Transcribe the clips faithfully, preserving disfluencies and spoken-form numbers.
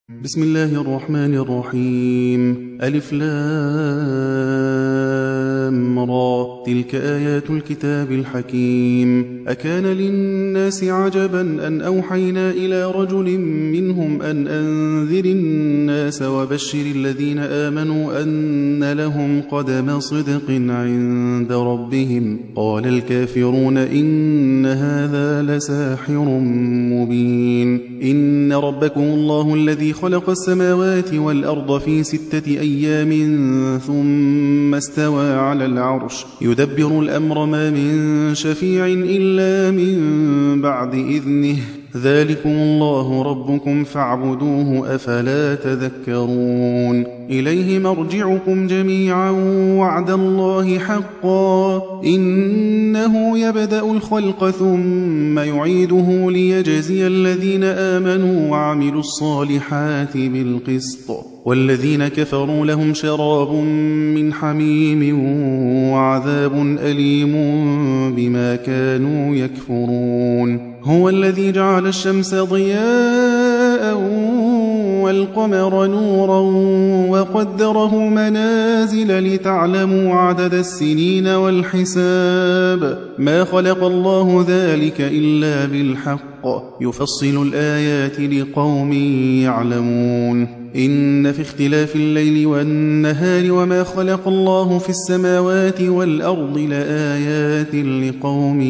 بسم الله الرحمن الرحيم. ألف لام را، تلك آيات الكتاب الحكيم. أكان للناس عجبا أن أوحينا إلى رجل منهم أن أنذر الناس وبشر الذين آمنوا أن لهم قدم صدق عند ربهم. قال الكافرون إن هذا لساحر مبين. إن ربكم الله الذي خلق السماوات والأرض في ستة أيام ثم استوى على العرش يدبر الأمر ما من شفيع إلا من بعد إذنه ذلكم الله ربكم فاعبدوه أفلا تذكرون. إليه مرجعكم جميعا وعد الله حقا إنه يبدأ الخلق ثم يعيده ليجزي الذين آمنوا وعملوا الصالحات بالقسط والذين كفروا لهم شراب من حميم وعذاب أليم بما كانوا يكفرون. هو الذي جعل الشمس ضياء والقمر نورا وقدره منازل لتعلموا عدد السنين والحساب ما خلق الله ذلك إلا بالحق يفصل الآيات لقوم يعلمون. إن في اختلاف الليل والنهار وما خلق الله في السماوات والأرض لآيات لقوم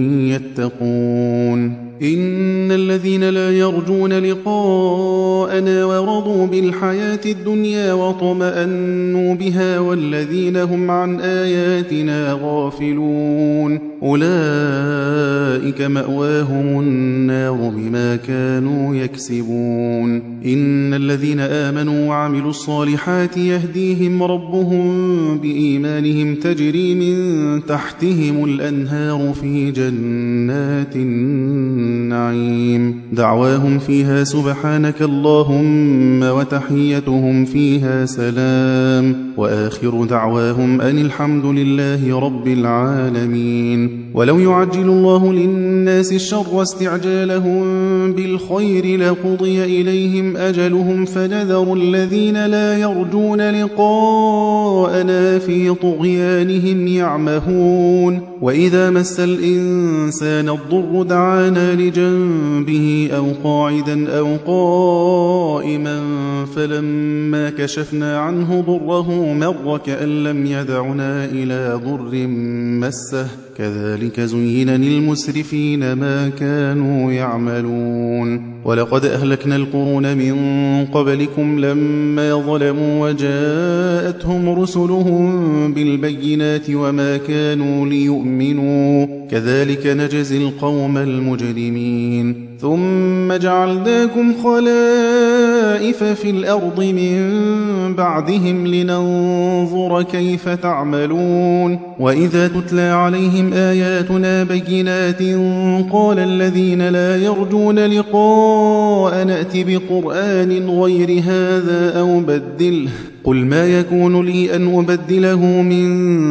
يتقون. إن الذين لا يرجون لقاءنا ورضوا بالحياة الدنيا وطمأنوا بها والذين هم عن آياتنا غافلون أولئك مأواهم النار بما كانوا يكسبون. إن الذين آمنوا وعملوا الصالحات يهديهم ربهم بإيمانهم تجري من تحتهم الأنهار في جنات النعيم دعواهم فيها سبحانك اللهم وتحيتهم فيها سلام وآخر دعواهم أن الحمد لله رب العالمين. ولو يعجل الله للناس الشر استعجالهم بالخير لقضي إليهم أجلهم فنذر الذين لا يرجون لقاءنا في طغيانهم يعمهون. وإذا مس الإنسان الضر دعانا لجنبه أو قاعدا أو قائما فلما كشفنا عنه ضره مر كأن لم يدعنا إلى ضر مسه كذلك زين للمسرفين ما كانوا يعملون. ولقد أهلكنا القرون من قبلكم لما ظلموا وجاءتهم رسلهم بالبينات وما كانوا ليؤمنوا كذلك نجزي القوم المجرمين. ثم جعلناكم خلائف في الأرض من بعدهم لننظر كيف تعملون. وإذا تتلى عليهم آياتنا بينات قال الذين لا يرجون لقاء نأتي بقرآن غير هذا أو بدله قل ما يكون لي أن أبدله من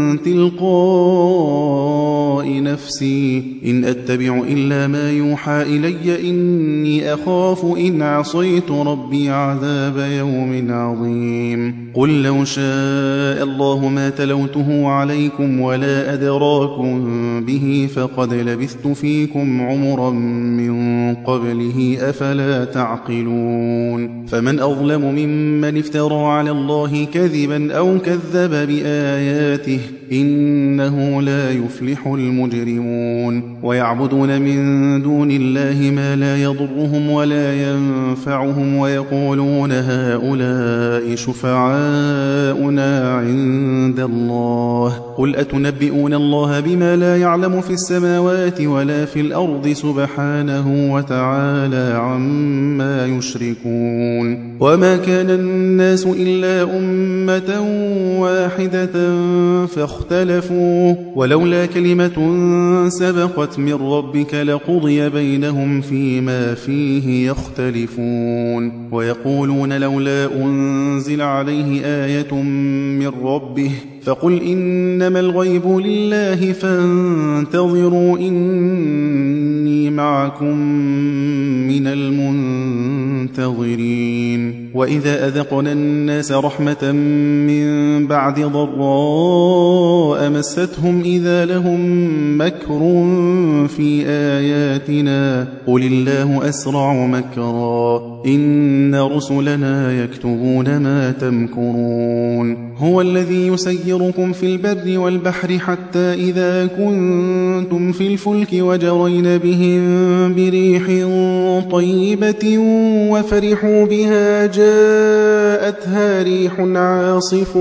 تلقاء نفسي إن أتبع إلا ما يوحى إلي إني أخاف إن عصيت ربي عذاب يوم عظيم. قل لو شاء الله ما تلوته عليكم ولا أدراكم به فقد لبثت فيكم عمرا من قبله أفلا تعقلون. فمن أظلم ممن افترى على الله كذبا أو كذب بآياته إنه لا يفلح المجرمون. ويعبدون من دون الله ما لا يضرهم ولا ينفعهم ويقولون هؤلاء شفعاؤنا عند الله قل أتنبئون الله بما لا يعلم في السماوات ولا في الأرض سبحانه وتعالى عما يشركون. وما كان الناس إلا أمة واحدة فاختلفوا ولولا كلمة سبقت من ربك لقضي بينهم فيما فيه يختلفون. ويقولون لولا أنزل عليه آية من ربه فقل إنما الغيب لله فانتظروا إني معكم من المنتظرين وإذا أذقنا الناس رحمة من بعد ضراء مستهم إذا لهم مكر في آياتنا قل الله أسرع مكرا إن رسلنا يكتبون ما تمكرون هو الذي يسيركم في البر والبحر حتى إذا كنتم في الفلك وجرين بهم بريح طيبة وفرحوا بها جاءتها ريح عاصف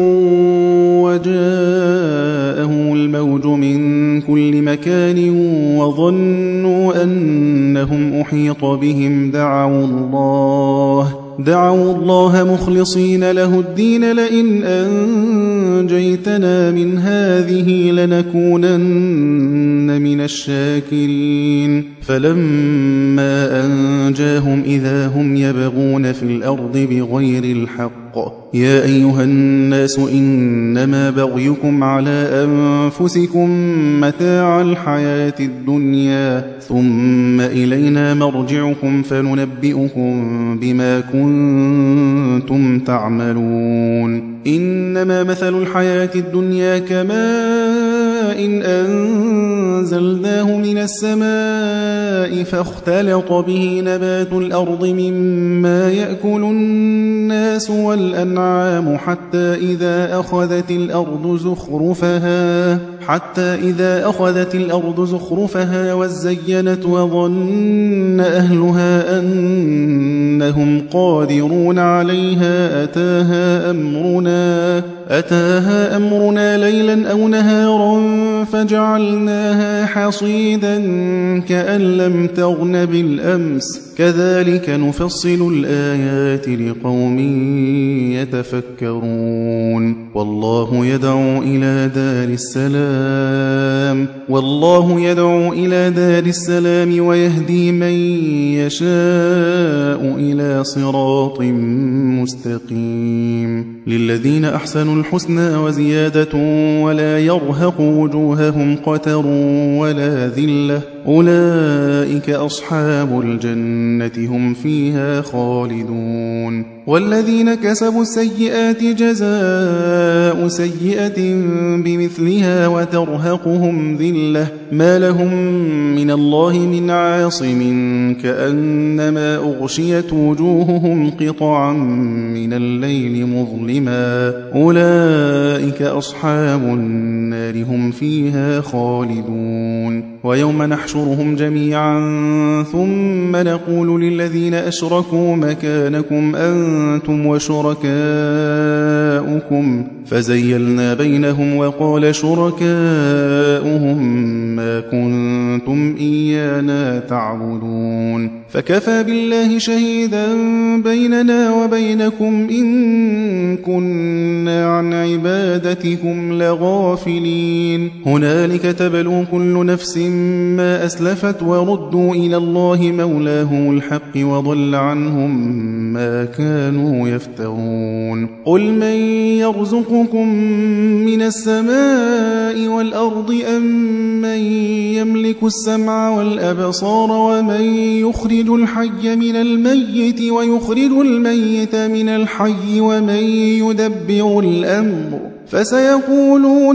وجاءهم الموج من كل مكان وظنوا أنهم أحيط بهم دعوا الله دعوا الله مخلصين له الدين لئن أنجيتنا من هذه لنكونن من الشاكرين فلما أنجاهم إذا هم يبغون في الأرض بغير الحق يا أيها الناس إنما بغيكم على أنفسكم متاع الحياة الدنيا ثم إلينا مرجعكم فننبئكم بما كنتم تعملون إنما مثل الحياة الدنيا كماء إن أنزلناه من السماء فاختلط به نبات الأرض مما يأكل الناس والأنعام حتى إذا أخذت الأرض زخرفها حتى إذا أخذت الأرض زخرفها وزينت وظن أهلها أنهم قادرون عليها أتاها أمرنا أتاها أمرنا ليلا أو نهارا فجعلناها حصيدا كأن لم تغن بالأمس كذلك نفصل الآيات لقوم يتفكرون والله يدعو إلى دار السلام والله يدعو إلى دار السلام ويهدي من يشاء إلى صراط مستقيم للذين أحسنوا الحسنى وزيادة ولا يرهق وجوههم قتر ولا ذلة أولئك أصحاب الجنة هم فيها خالدون والذين كسبوا السيئات جزاء سيئة بمثلها وترهقهم ذلة ما لهم من الله من عاصم كأنما أغشيت وجوههم قطعا من الليل مظلما أولئك أصحاب النار هم فيها خالدون ويوم نحشرهم جميعا ثم نقول للذين أشركوا مكانكم أنتم وشركاؤكم فزيلنا بينهم وقال شركاؤهم ما كنتم إيانا تعبدون فكفى بالله شهيدا بيننا وبينكم إن كنا عن عبادتكم لغافلين هنالك تبلو كل نفس ما أسلفت وردوا إلى الله مولاهم الحق وضل عنهم ما كانوا يفترون قل من يرزقكم من السماء والأرض أم من يملك السمع والأبصار ومن يخرج الحي من الميت ويخرج الميت من الحي ومن يدبر الأمر فسيقولون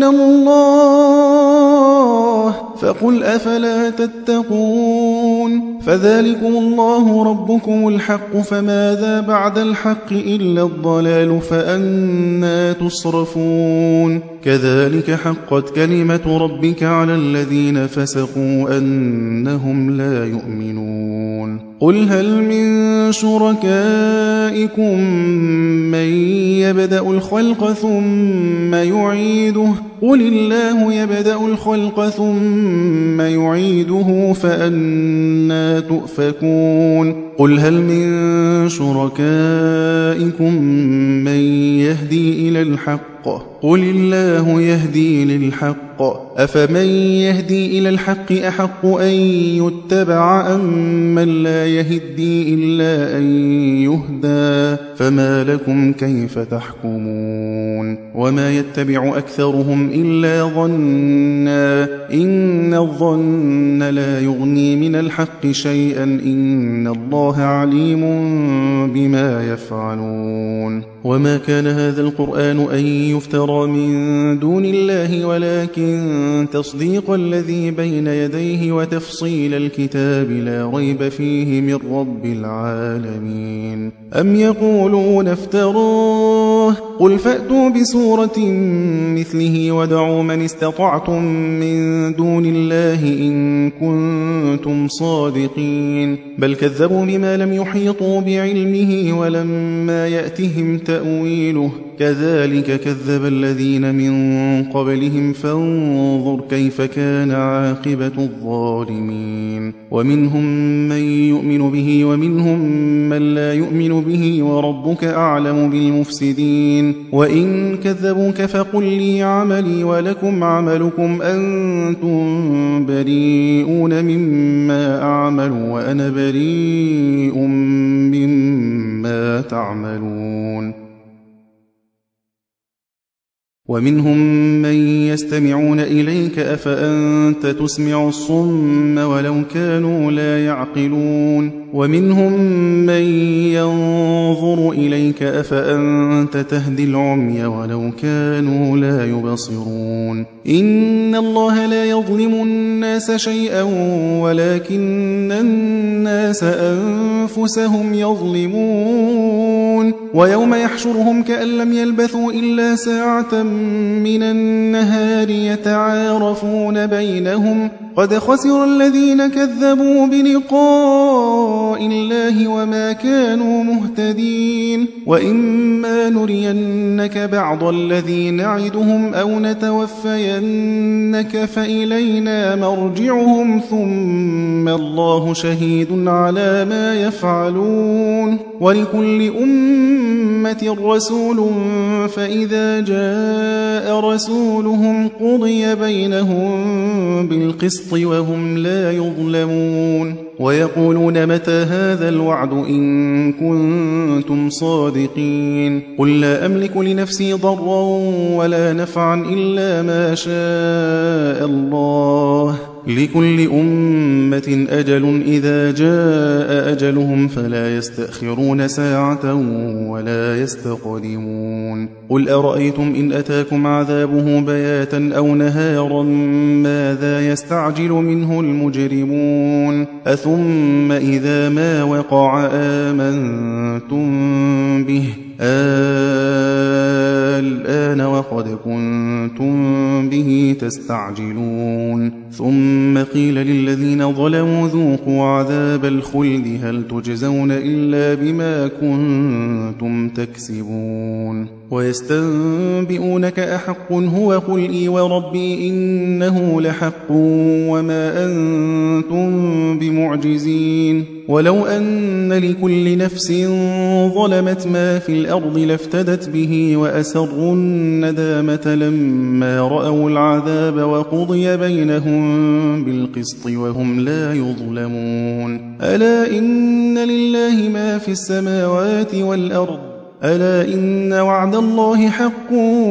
الله فقل أفلا تتقون فذلكم الله ربكم الحق فماذا بعد الحق إلا الضلال فأنى تصرفون كذلك حقت كلمة ربك على الذين فسقوا أنهم لا يؤمنون قل هل من شركائكم من يبدأ الخلق ثم يعيده قل الله يبدأ الخلق ثم يعيده فأنى تؤفكون قل هل من شركائكم من يهدي إلى الحق قل الله يهدي للحق أفمن يهدي إلى الحق أحق أن يتبع أم من لا يهدي إلا أن يهدى فما لكم كيف تحكمون وما يتبع أكثرهم إلا ظنا إن الظن لا يغني من الحق شيئا إن الله عليم بما يفعلون وما كان هذا القرآن أن يفترى من دون الله ولكن تصديق الذي بين يديه وتفصيل الكتاب لا ريب فيه من رب العالمين أم يقولون افتراه قل فأتوا بسورة مثله ودعوا من استطعتم من دون الله إن كنتم صادقين بل كذبوا بما لم يحيطوا بعلمه ولما يأتهم تأويله كذلك كذب الذين من قبلهم فانظر كيف كان عاقبة الظالمين ومنهم من يؤمن به ومنهم من لا يؤمن به وربك أعلم بالمفسدين وإن كذبوك فقل لي عملي ولكم عملكم أنتم بريئون مما أعمل وأنا بريء مما تعملون ومنهم من يستمعون إليك أفأنت تسمع الصم ولو كانوا لا يعقلون ومنهم من ينظر إليك أفأنت تهدي العمي ولو كانوا لا يبصرون إن الله لا يظلم الناس شيئا ولكن الناس أنفسهم يظلمون ويوم يحشرهم كأن لم يلبثوا إلا ساعة من النهار يتعارفون بينهم قد خسر الذين كذبوا بلقاء الله وما كانوا مهتدين وإما نرينك بعض الذي نعدهم أو نتوفينك فإلينا مرجعهم ثم الله شهيد على ما يفعلون ولكل أمة رسول فإذا جاء رسولهم قضي بينهم بالقسط وهم لا يظلمون ويقولون متى هذا الوعد إن كنتم صادقين قل لا أملك لنفسي ضرا ولا نفعا إلا ما شاء الله لكل أمة أجل إذا جاء أجلهم فلا يستأخرون ساعة ولا يستقدمون قل أرأيتم إن أتاكم عذابه بياتا أو نهارا ماذا يستعجل منه المجرمون أثم إذا ما وقع آمنتم به الآن وقد كنتم به تستعجلون ثم قيل للذين ظلموا ذوقوا عذاب الخلد هل تجزون إلا بما كنتم تكسبون ويستنبئونك أحق هو قل إي وربي إنه لحق وما أنتم بمعجزين ولو أن لكل نفس ظلمت ما في الأرض لافتدت به وأسروا الندامة لما رأوا العذاب وقضي بينهم بالقسط وهم لا يظلمون ألا إن لله ما في السماوات والأرض ألا إن وعد الله حق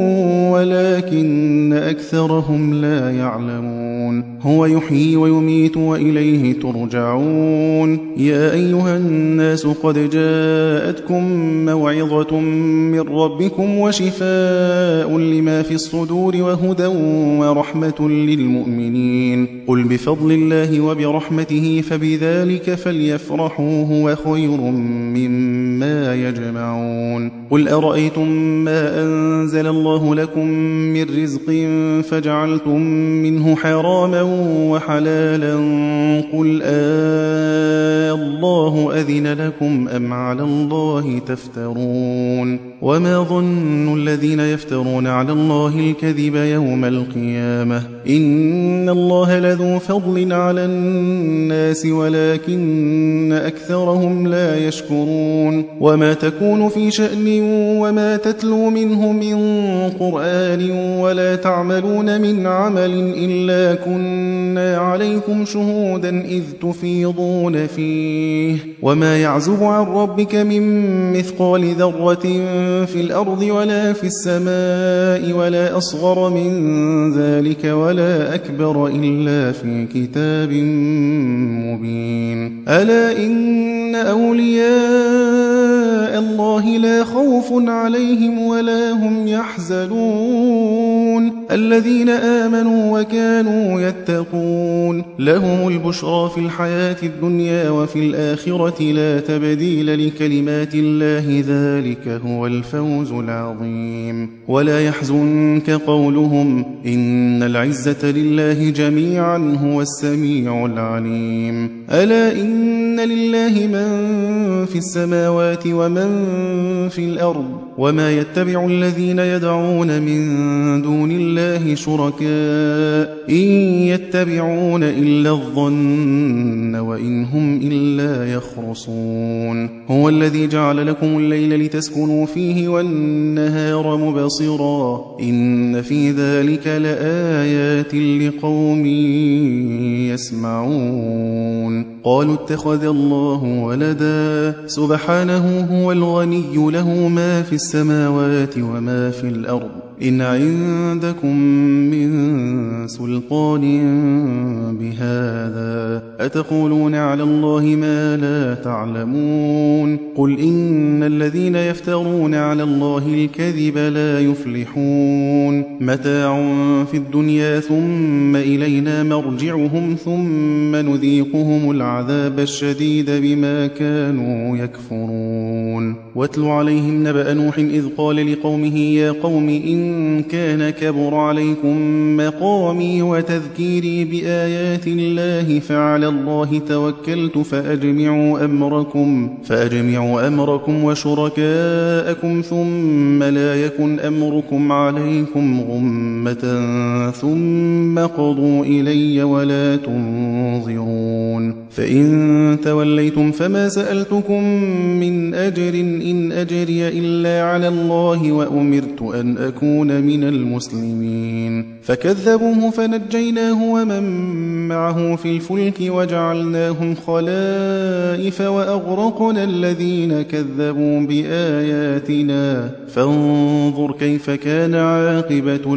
ولكن أكثرهم لا يعلمون هو يحيي ويميت وإليه ترجعون يا أيها الناس قد جاءتكم موعظة من ربكم وشفاء لما في الصدور وهدى ورحمة للمؤمنين قل بفضل الله وبرحمته فبذلك فليفرحوا هو خير مما يجمعون قل أرأيتم ما أنزل الله لكم من رزق فجعلتم منه حراما وحلالا قل آه الله أذن لكم أم على الله تفترون وما ظن الذين يفترون على الله الكذب يوم القيامة إن الله لذو فضل على الناس ولكن أكثرهم لا يشكرون وما تكون في شأن وما تتلو منه من قرآن ولا تعملون من عمل إلا كنا كُنَّا عَلَيْكُمْ شُهُودًا إِذْ تُفِيضُونَ فِيهِ وَمَا يَعْزُبُ عَن رَّبِّكَ مِن مِّثْقَالِ ذَرَّةٍ فِي الْأَرْضِ وَلَا فِي السَّمَاءِ وَلَا أَصْغَرَ مِن ذَلِكَ وَلَا أَكْبَرَ إِلَّا فِي كِتَابٍ مُّبِينٍ أَلَا إِنَّ أَوْلِيَاءَ اللَّهِ لَا خَوْفٌ عَلَيْهِمْ وَلَا هُمْ يَحْزَنُونَ الَّذِينَ آمَنُوا وَكَانُوا يَتَّقُونَ لَهُمُ الْبُشْرَىٰ فِي الْحَيَاةِ الدُّنْيَا وَفِي الْآخِرَةِ لَا تَبْدِيلَ لِكَلِمَاتِ اللَّهِ ذَٰلِكَ هُوَ الْفَوْزُ الْعَظِيمُ وَلَا يَحْزُنكَ قَوْلُهُمْ إِنَّ الْعِزَّةَ لِلَّهِ جَمِيعًا هُوَ السَّمِيعُ الْعَلِيمُ أَلَا إِنَّ لِلَّهِ مَن فِي السَّمَاوَاتِ وَمَن فِي الْأَرْضِ وَمَا يَتَّبِعُ الَّذِينَ يَدْعُونَ مِن دُونِ اللَّهِ شُرَكَاءَ إِن يَتَّبِعُونَ إِلَّا الظَّنَّ وَإِنْ هُمْ إِلَّا يَخْرُصُونَ هُوَ الَّذِي جَعَلَ لَكُمُ اللَّيْلَ لِتَسْكُنُوا فِيهِ وَالنَّهَارَ مُبْصِرًا إِنَّ فِي ذَلِكَ لَآيَاتٍ لِقَوْمٍ يَسْمَعُونَ قَالُوا اتَّخَذَ اللَّهُ وَلَدًا سُبْحَانَهُ هُوَ الْغَنِيُّ لَهُ مَا فِي السَّمَاوَاتِ وَمَا فِي الْأَرْضِ إِنْ عِندَكُم مِّن سُلْطَانٍ بِهَٰذَا أَتَقُولُونَ عَلَى اللَّهِ مَا لَا تَعْلَمُونَ قُلْ إِنَّ الَّذِينَ يَفْتَرُونَ عَلَى اللَّهِ الْكَذِبَ لَا يُفْلِحُونَ مَتَاعٌ فِي الدُّنْيَا ثُمَّ إِلَيْنَا مَرْجِعُهُمْ ثُمَّ نُذِيقُهُمُ الْعَذَابَ الشَّدِيدَ بِمَا كَانُوا يَكْفُرُونَ وَاتْلُ عَلَيْهِمْ نَبَأَ نُوحٍ إِذْ قَالَ لِقَوْمِهِ يَا قَوْمِ إِن كَانَ كَبُرَ عَلَيْكُم مَّقَامِي وَتَذْكِيرِي بِآيَاتِ اللَّهِ فَعَلَى اللَّهِ تَوَكَّلْتُ فَأَجْمِعُوا أَمْرَكُمْ فَأَجْمِعُوا أَمْرَكُمْ وَشُرَكَاءَكُمْ ثُمَّ لَا يَكُنْ أَمْرُكُمْ عَلَيْكُمْ غُمَّةً ثُمَّ قَضُوا إِلَيَّ وَلَا تُنظِرُونِ فَإِن تَوَلَّيْتُمْ فَمَا سَأَلْتُكُم مِّنْ أَجْرٍ إِنْ أَجْرِيَ إِلَّا عَلَى اللَّهِ وَأُمِرْتُ أَنْ أَكُونَ مِنَ الْمُسْلِمِينَ فَكَذَّبُوهُ فَنَجَّيْنَاهُ وَمَن مَّعَهُ فِي الْفُلْكِ وَجَعَلْنَاهُمْ خَلَائِفَ وَأَغْرَقْنَا الَّذِينَ كَذَّبُوا بِآيَاتِنَا فَانظُرْ كَيْفَ كَانَ عَاقِبَةُ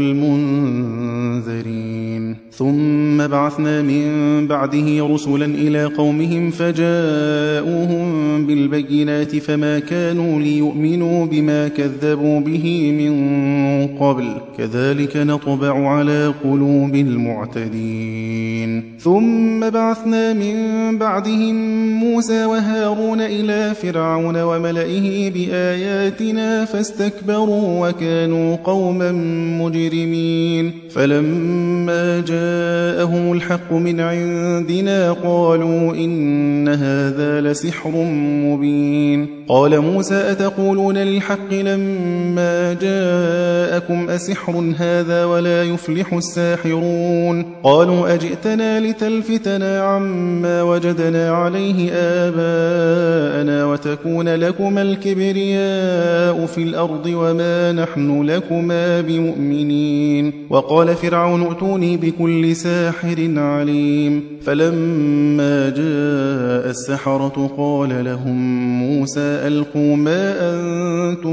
الْمُنذَرِينَ ثُمَّ بَعَثْنَا مِن بَعْدِهِ رُسُلًا إِلَىٰ قَوْمِهِمْ فَجَاءُوهُم بِالْبَيِّنَاتِ فَمَا كَانُوا لِيُؤْمِنُوا بِمَا كَذَّبُوا بِهِ مِن قَبْلُ كَذَٰلِكَ نَطْبَعُ عَلَىٰ قُلُوبِ الْمُعْتَدِينَ ثُمَّ بَعَثْنَا مِن بَعْدِهِم مُّوسَىٰ وَهَارُونَ إِلَىٰ فِرْعَوْنَ وَمَلَئِهِ بِآيَاتِنَا فَاسْتَكْبَرُوا وَكَانُوا قَوْمًا مُّجْرِمِينَ فَلَمَّا جَاءَهُمُ الْحَقُّ مِنْ عِندِنَا قَالُوا إِنَّ هَٰذَا لَسِحْرٌ مُّبِينٌ قَالَ مُوسَىٰ أَتَقُولُونَ لِلْحَقِّ لَمَّا جَاءَكُمْ أَسِحْرٌ هَٰذَا وَلَا يُفْلِحُ السَّاحِرُونَ قَالُوا أَجِئْتَنَا لِتَلْفِتَنَا عَمَّا وَجَدْنَا عَلَيْهِ آبَاءَنَا وَتَكُونَ لَكُمَا الْكِبْرِيَاءُ فِي الْأَرْضِ وَمَا نَحْنُ لَكُمَا بِمُؤْمِنِينَ وَقَالَ فِرْعَوْنُ ائْتُونِي بِكُلِّ سَاحِرٍ عَلِيمٍ فَلَمَّا جَاءَ السَّحَرَةُ قَالَ لَهُم مُّوسَىٰ أَلْقُوا مَا أَنتُم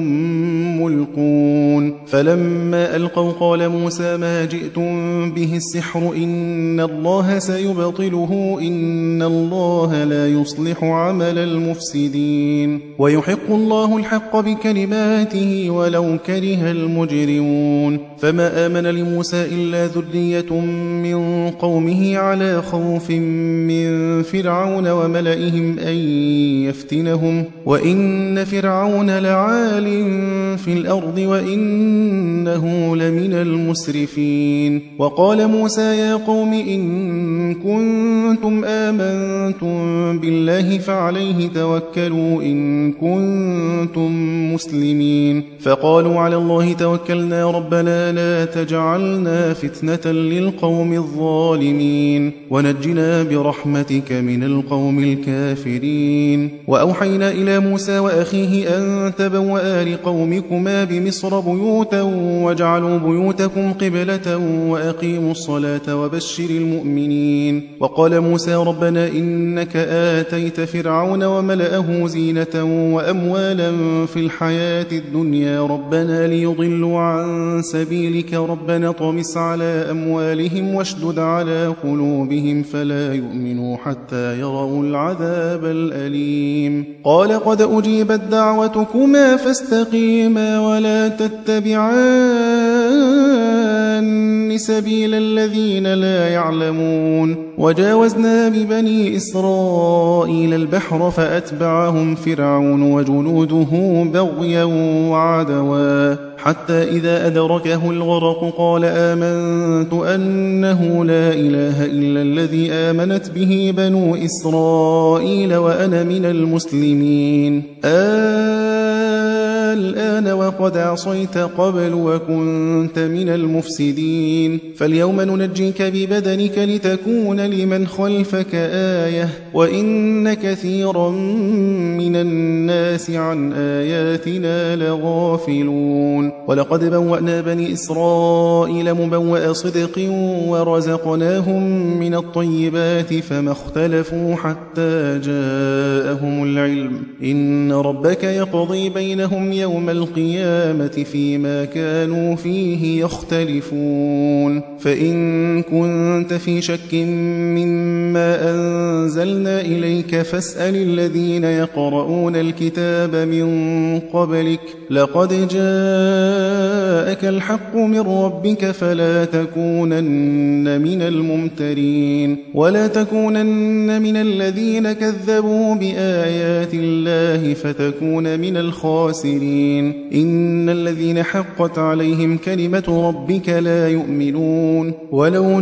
مُّلْقُونَ فَلَمَّا أَلْقَوْا قَالَ مُوسَىٰ مَا جِئْتُم بِهِ السِّحْرُ إِنَّ اللَّهَ سَيُبْطِلُهُ إِنَّ اللَّهَ لَا يُصْلِحُ عَمَلَ الْمُفْسِدِينَ وَيُحِقُّ اللَّهُ الْحَقَّ بِكَلِمَاتِهِ وَلَوْ كَرِهَ الْمُجْرِمُونَ فَمَا آمَنَ لِمُوسَىٰ إِلَّا ذُرِّيَّةٌ مِّن قَوْمِهِ عَلَىٰ خَوْفٍ مِّن فِرْعَوْنَ وَمَلَئِهِمْ أَن يَفْتِنَهُمْ وَإِنَّ فِرْعَوْنَ لَعَالٍ فِي الْأَرْضِ وَإِنَّهُ لَمِنَ الْمُسْرِفِينَ وَقَالَ مُوسَىٰ يَا قَوْمِ إِن كُنتُمْ آمَنتُم بِاللَّهِ فَعَلَيْهِ تَوَكَّلُوا إِن كُنتُم مُّسْلِمِينَ فَقَالُوا عَلَى اللَّهِ تَوَكَّلْنَا رَبَّنَا لَا تَجْعَلْنَا فِتْنَةً لِّلْقَوْمِ الظَّالِمِينَ وَنَجِّنَا بِرَحْمَتِكَ مِنَ الْقَوْمِ الْكَافِرِينَ وَأَوْحَيْنَا إِلَىٰ مُوسَىٰ وَأَخِيهِ أَن تَبَوَّآ لِقَوْمِكُمْ لنريكما بمصر بيوتا واجعلوا بيوتكم قبلة وأقيموا الصلاة وبشر المؤمنين. وقال موسى ربنا إنك آتيت فرعون وملأه زينة وأموالا في الحياة الدنيا ربنا ليضلوا عن سبيلك ربنا طمس على أموالهم واشدد على قلوبهم فلا يؤمنوا حتى يروا العذاب الأليم. قال قد أجيبت دعوتكما فاستقيما ولا تتبعان سبيل الذين لا يعلمون. وجاوزنا ببني إسرائيل البحر فأتبعهم فرعون وجنوده بغيا وعدوا حتى إذا أدركه الغرق قال آمنت أنه لا إله إلا الذي آمنت به بنو إسرائيل وأنا من المسلمين. الآن وقد عصيت قبل وكنت من المفسدين فاليوم ننجيك ببدنك لتكون لمن خلفك آية وإن كثيرا من الناس عن آياتنا لغافلون. ولقد بوأنا بني إسرائيل مبوأ صدق ورزقناهم من الطيبات فما اختلفوا حتى جاءهم العلم إن ربك يقضي بينهم يوم القيامة فيما كانوا فيه يختلفون. فإن كنت في شك مما أنزلنا إليك فاسأل الذين يقرؤون الكتاب من قبلك لقد جاءك الحق من ربك فلا تكونن من الممترين ولا تكونن من الذين كذبوا بآيات الله فتكون من الخاسرين. إن الذين حقت عليهم كلمة ربك لا يؤمنون ولو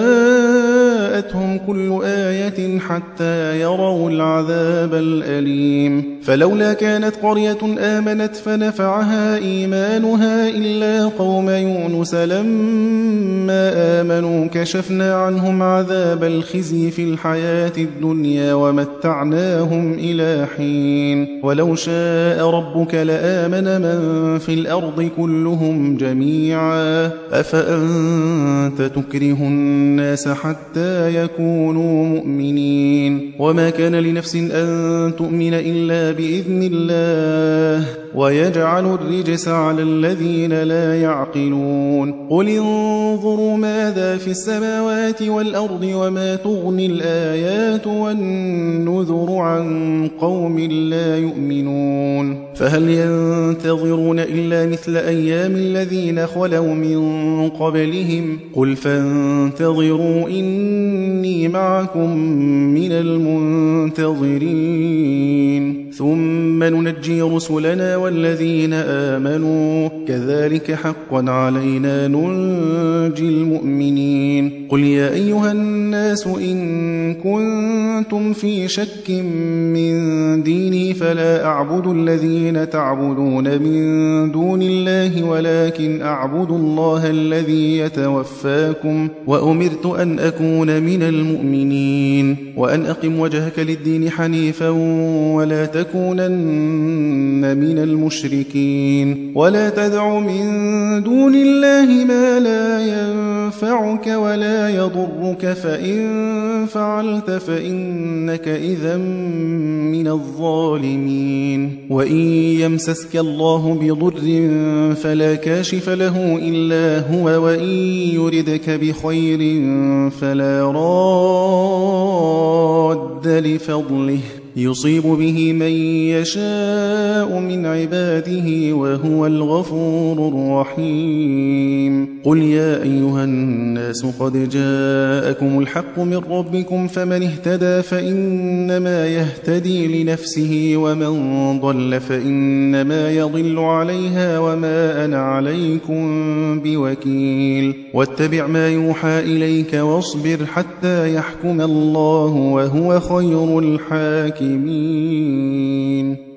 جاءتهم كل آية حتى يروا العذاب الأليم. فلولا كانت قرية آمنت فنفعها إيمانها إلا قوم يونس لما آمنوا كشفنا عنهم عذاب الخزي في الحياة الدنيا ومتعناهم إلى حين. ولو شاء ربك لآمن من في الأرض كلهم جميعا أفأنت تكره الناس حتى يكونوا مؤمنين. وما كان لنفس أن تؤمن إلا بإذن الله ويجعل الرجس على الذين لا يعقلون. قل انظروا ماذا في السماوات والأرض وما تغني الآيات والنذر عن قوم لا يؤمنون. فهل ينتظرون إلا مثل أيام الذين خلوا من قبلهم قل فانتظروا إني معكم من المنتظرين ثم ننجي رسلنا والذين آمنوا كذلك حقا علينا ننجي المؤمنين. قل يا أيها الناس إن كنتم في شك من ديني فلا أعبد الذين تعبدون من دون الله ولكن أعبد الله الذي يتوفاكم وأمرت أن أكون من المؤمنين وأن أقم وجهك للدين حنيفا ولا تكونن من المشركين ولا تدع من دون الله ما لا ينفعك ولا يضرك فإن فعلت فإنك إذا من الظالمين. وإن يمسسك الله بضر فلا كاشف له إلا هو وإن يردك بخير فلا راد لفضله يصيب به من يشاء من عباده وهو الغفور الرحيم. قل يا أيها الناس قد جاءكم الحق من ربكم فمن اهتدى فإنما يهتدي لنفسه ومن ضل فإنما يضل عليها وما أنا عليكم بوكيل. واتبع ما يوحى إليك واصبر حتى يحكم الله وهو خير الحاكمين.